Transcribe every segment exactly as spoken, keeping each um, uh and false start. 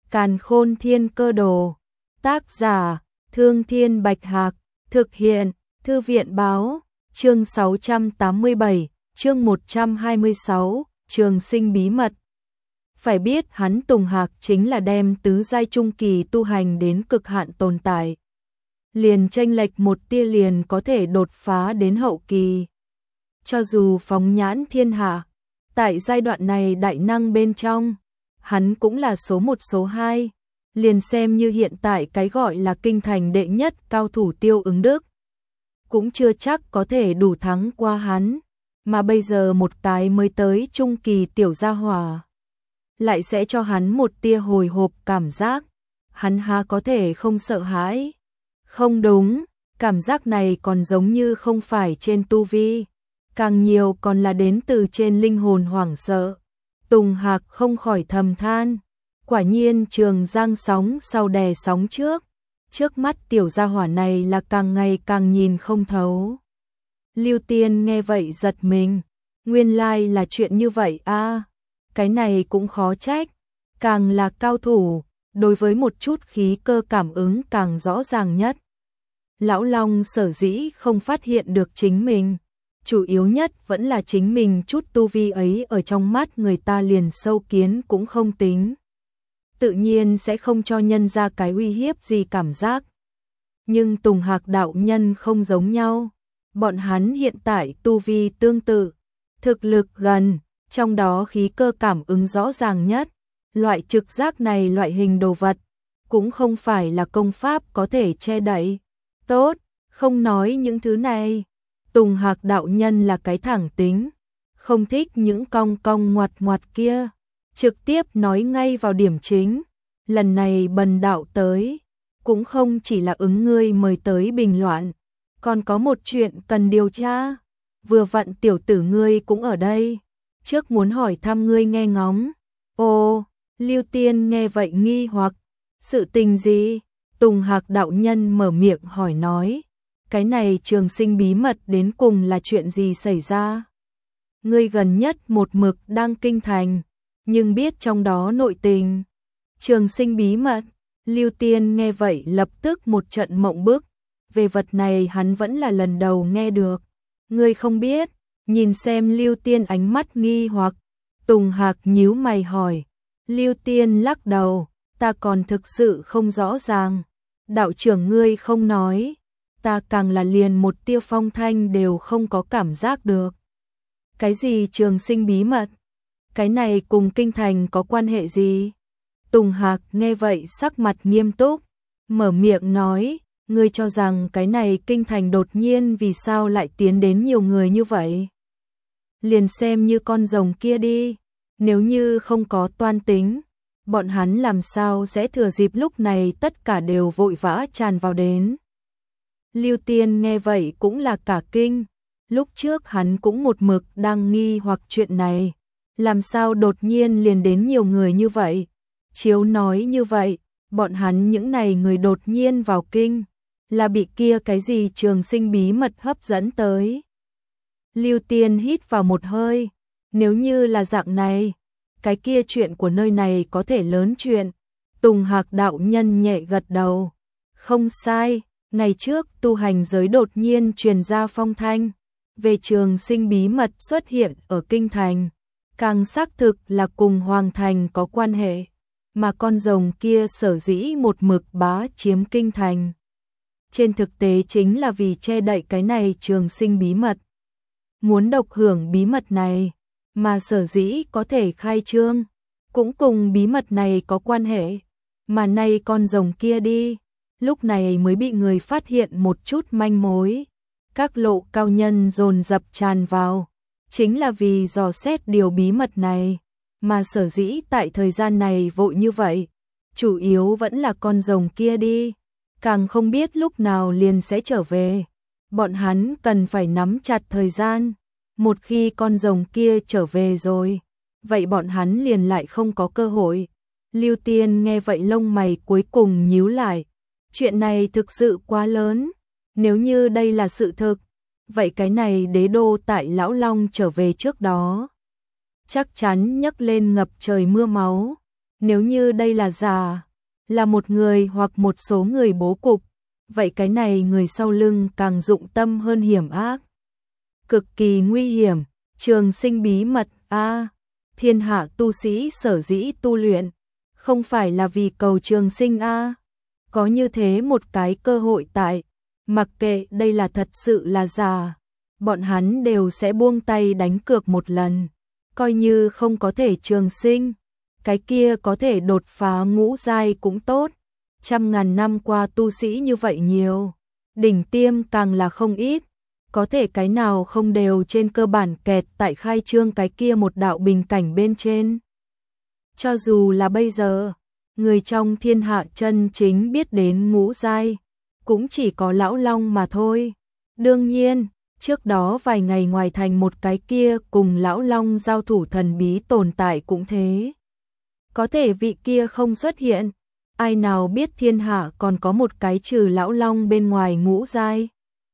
Càn Khôn Thiên Cơ Đồ. Tác giả: Thương Thiên Bạch Hạc. Thực hiện: Thư viện Báo. Chương sáu trăm tám mươi bảy, chương một trăm hai mươi sáu, Trường Sinh Bí Mật. Phải biết hắn Tùng Hạc chính là đem tứ giai trung kỳ tu hành đến cực hạn tồn tại. Liền chênh lệch một tia liền có thể đột phá đến hậu kỳ. Cho dù phóng nhãn thiên hạ, tại giai đoạn này đại năng bên trong, hắn cũng là số một số hai, liền xem như hiện tại cái gọi là kinh thành đệ nhất cao thủ Tiêu Ứng Đức, cũng chưa chắc có thể đủ thắng qua hắn, mà bây giờ một cái mới tới trung kỳ tiểu gia hỏa, lại sẽ cho hắn một tia hồi hộp cảm giác, hắn há có thể không sợ hãi. Không đúng, cảm giác này còn giống như không phải trên tu vi, càng nhiều còn là đến từ trên linh hồn hoảng sợ. Tùng Hạc không khỏi thầm than, quả nhiên trường giang sóng sau đè sóng trước, trước mắt tiểu gia hỏa này là càng ngày càng nhìn không thấu. Lưu Tiên nghe vậy giật mình, nguyên lai là chuyện như vậy a, à, cái này cũng khó trách, càng là cao thủ, đối với một chút khí cơ cảm ứng càng rõ ràng nhất. Lão Long sở dĩ không phát hiện được chính mình, chủ yếu nhất vẫn là chính mình chút tu vi ấy ở trong mắt người ta liền sâu kiến cũng không tính. Tự nhiên sẽ không cho nhân ra cái uy hiếp gì cảm giác. Nhưng Tùng Hạc đạo nhân không giống nhau. Bọn hắn hiện tại tu vi tương tự, thực lực gần, trong đó khí cơ cảm ứng rõ ràng nhất. Loại trực giác này loại hình đồ vật, cũng không phải là công pháp có thể che đậy. Tốt, không nói những thứ này. Tùng Hạc đạo nhân là cái thẳng tính, không thích những cong cong ngoặt ngoặt kia, trực tiếp nói ngay vào điểm chính. Lần này Bần đạo tới, cũng không chỉ là ứng ngươi mời tới bình loạn, còn có một chuyện cần điều tra. Vừa vặn tiểu tử ngươi cũng ở đây, trước muốn hỏi thăm ngươi nghe ngóng. Ồ, Lưu Tiên nghe vậy nghi hoặc, sự tình gì? Tùng Hạc đạo nhân mở miệng hỏi nói, cái này trường sinh bí mật đến cùng là chuyện gì xảy ra? Ngươi gần nhất một mực đang kinh thành, nhưng biết trong đó nội tình. Trường sinh bí mật, Lưu Tiên nghe vậy lập tức một trận mộng bức, về vật này hắn vẫn là lần đầu nghe được. Ngươi không biết? Nhìn xem Lưu Tiên ánh mắt nghi hoặc, Tùng Hạc nhíu mày hỏi. Lưu Tiên lắc đầu, ta còn thực sự không rõ ràng. Đạo trưởng ngươi không nói, ta càng là liền một tia phong thanh đều không có cảm giác được. Cái gì trường sinh bí mật? Cái này cùng kinh thành có quan hệ gì? Tùng Hạc nghe vậy sắc mặt nghiêm túc, mở miệng nói, ngươi cho rằng cái này kinh thành đột nhiên vì sao lại tiến đến nhiều người như vậy? Liền xem như con rồng kia đi, nếu như không có toan tính, bọn hắn làm sao sẽ thừa dịp lúc này tất cả đều vội vã tràn vào đến. Lưu Tiên nghe vậy cũng là cả kinh, lúc trước hắn cũng một mực đang nghi hoặc chuyện này, làm sao đột nhiên liền đến nhiều người như vậy. Chiếu nói như vậy, bọn hắn những này người đột nhiên vào kinh, là bị kia cái gì trường sinh bí mật hấp dẫn tới. Lưu Tiên hít vào một hơi, nếu như là dạng này, cái kia chuyện của nơi này có thể lớn chuyện. Tùng Hạc đạo nhân nhẹ gật đầu, không sai, ngày trước tu hành giới đột nhiên truyền ra phong thanh, về trường sinh bí mật xuất hiện ở kinh thành, càng xác thực là cùng Hoàng Thành có quan hệ, mà con rồng kia sở dĩ một mực bá chiếm kinh thành. Trên thực tế chính là vì che đậy cái này trường sinh bí mật, muốn độc hưởng bí mật này, mà sở dĩ có thể khai trương, cũng cùng bí mật này có quan hệ, mà nay con rồng kia đi, lúc này mới bị người phát hiện một chút manh mối. Các lộ cao nhân dồn dập tràn vào, chính là vì dò xét điều bí mật này, mà sở dĩ tại thời gian này vội như vậy, chủ yếu vẫn là con rồng kia đi, càng không biết lúc nào liền sẽ trở về. Bọn hắn cần phải nắm chặt thời gian, một khi con rồng kia trở về rồi, vậy bọn hắn liền lại không có cơ hội. Lưu Tiên nghe vậy lông mày cuối cùng nhíu lại, chuyện này thực sự quá lớn, nếu như đây là sự thực, vậy cái này đế đô tại Lão Long trở về trước đó, chắc chắn nhấc lên ngập trời mưa máu. Nếu như đây là giả, là một người hoặc một số người bố cục, vậy cái này người sau lưng càng dụng tâm hơn hiểm ác. Cực kỳ nguy hiểm, trường sinh bí mật a, thiên hạ tu sĩ sở dĩ tu luyện, không phải là vì cầu trường sinh a. Có như thế một cái cơ hội tại, mặc kệ đây là thật sự là giả, bọn hắn đều sẽ buông tay đánh cược một lần, coi như không có thể trường sinh, cái kia có thể đột phá ngũ giai cũng tốt. Trăm ngàn năm qua tu sĩ như vậy nhiều, đỉnh tiêm càng là không ít, có thể cái nào không đều trên cơ bản kẹt tại khai trương cái kia một đạo bình cảnh bên trên. Cho dù là bây giờ, người trong thiên hạ chân chính biết đến ngũ giai, cũng chỉ có lão long mà thôi. Đương nhiên, trước đó vài ngày ngoài thành một cái kia cùng lão long giao thủ thần bí tồn tại cũng thế. Có thể vị kia không xuất hiện, ai nào biết thiên hạ còn có một cái trừ lão long bên ngoài ngũ giai.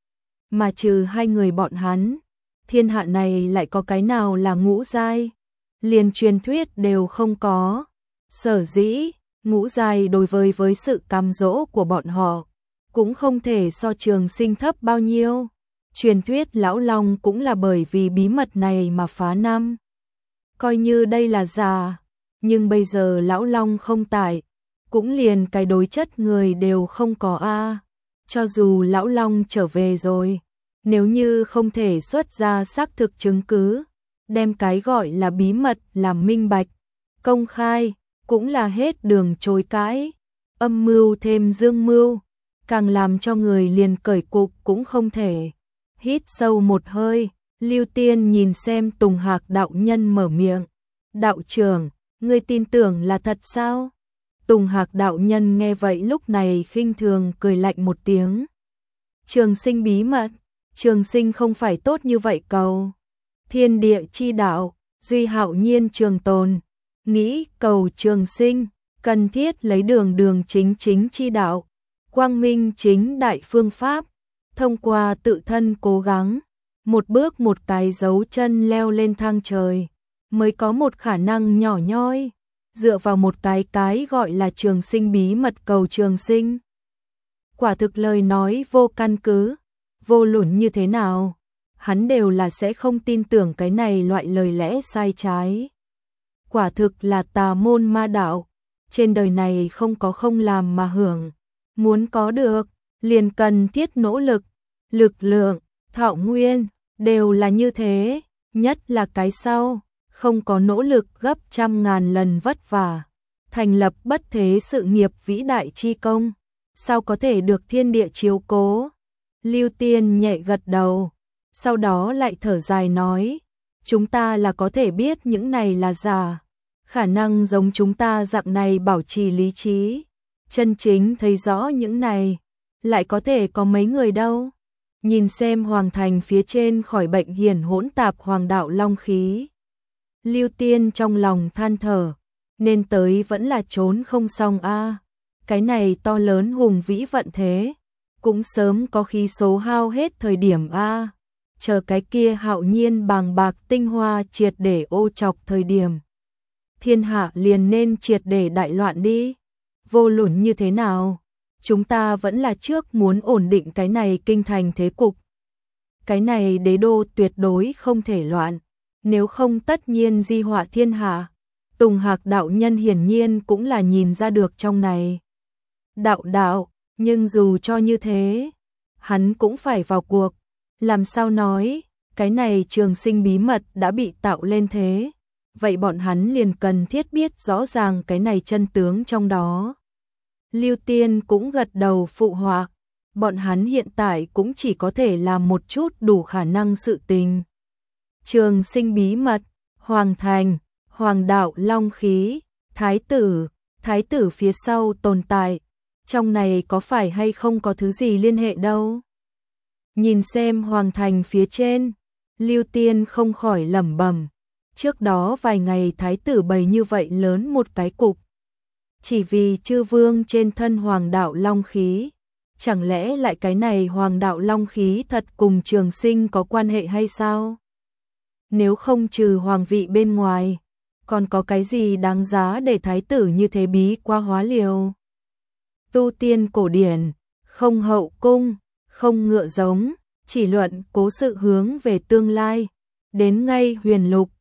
Mà trừ hai người bọn hắn, thiên hạ này lại có cái nào là ngũ giai, liền truyền thuyết đều không có. Sở dĩ, ngũ giai đối với với sự cám dỗ của bọn họ, cũng không thể so trường sinh thấp bao nhiêu. Truyền thuyết lão long cũng là bởi vì bí mật này mà phá năm. Coi như đây là giả, nhưng bây giờ lão long không tại, cũng liền cái đối chất người đều không có a. Cho dù lão long trở về rồi, nếu như không thể xuất ra xác thực chứng cứ, đem cái gọi là bí mật làm minh bạch, công khai, cũng là hết đường chối cãi. Âm mưu thêm dương mưu, càng làm cho người liền cởi cục cũng không thể. Hít sâu một hơi, Lưu Tiên nhìn xem Tùng Hạc đạo nhân mở miệng. Đạo trưởng, ngươi tin tưởng là thật sao? Tùng Hạc đạo nhân nghe vậy lúc này khinh thường cười lạnh một tiếng. Trường sinh bí mật, trường sinh không phải tốt như vậy cầu. Thiên địa chi đạo, duy hạo nhiên trường tồn. Nghĩ cầu trường sinh, cần thiết lấy đường đường chính chính chi đạo. Quang minh chính đại phương pháp, thông qua tự thân cố gắng, một bước một cái dấu chân leo lên thang trời, mới có một khả năng nhỏ nhoi, dựa vào một cái cái gọi là trường sinh bí mật cầu trường sinh. Quả thực lời nói vô căn cứ, vô luận như thế nào, hắn đều là sẽ không tin tưởng cái này loại lời lẽ sai trái. Quả thực là tà môn ma đạo, trên đời này không có không làm mà hưởng, muốn có được, liền cần thiết nỗ lực, lực lượng, thọ nguyên, đều là như thế, nhất là cái sau, không có nỗ lực gấp trăm ngàn lần vất vả, thành lập bất thế sự nghiệp vĩ đại chi công, sao có thể được thiên địa chiếu cố. Lưu Tiên nhẹ gật đầu, sau đó lại thở dài nói, chúng ta là có thể biết những này là giả, khả năng giống chúng ta dạng này bảo trì lý trí, chân chính thấy rõ những này, lại có thể có mấy người đâu. Nhìn xem hoàng thành phía trên khỏi bệnh hiển hỗn tạp hoàng đạo long khí. Lưu Tiên trong lòng than thở, nên tới vẫn là trốn không xong a. Cái này to lớn hùng vĩ vận thế, cũng sớm có khí số hao hết thời điểm a. Chờ cái kia hạo nhiên bàng bạc tinh hoa triệt để ô chọc thời điểm. Thiên hạ liền nên triệt để đại loạn đi. Vô luận như thế nào, chúng ta vẫn là trước muốn ổn định cái này kinh thành thế cục. Cái này đế đô tuyệt đối không thể loạn, nếu không tất nhiên di họa thiên hạ. Tùng Hạc đạo nhân hiển nhiên cũng là nhìn ra được trong này. Đạo đạo, nhưng dù cho như thế, hắn cũng phải vào cuộc. Làm sao nói, cái này trường sinh bí mật đã bị tạo lên thế, vậy bọn hắn liền cần thiết biết rõ ràng cái này chân tướng trong đó. Lưu Tiên cũng gật đầu phụ họa, bọn hắn hiện tại cũng chỉ có thể làm một chút đủ khả năng sự tình. Trường sinh bí mật, hoàng thành, hoàng đạo long khí, thái tử, thái tử phía sau tồn tại, trong này có phải hay không có thứ gì liên hệ đâu. Nhìn xem hoàng thành phía trên, Lưu Tiên không khỏi lẩm bẩm, trước đó vài ngày thái tử bày như vậy lớn một cái cục, chỉ vì chư vương trên thân hoàng đạo long khí, chẳng lẽ lại cái này hoàng đạo long khí thật cùng trường sinh có quan hệ hay sao? Nếu không trừ hoàng vị bên ngoài, còn có cái gì đáng giá để thái tử như thế bí qua hóa liều. Tu tiên cổ điển, không hậu cung, không ngựa giống, chỉ luận cố sự hướng về tương lai. Đến ngay huyền lục,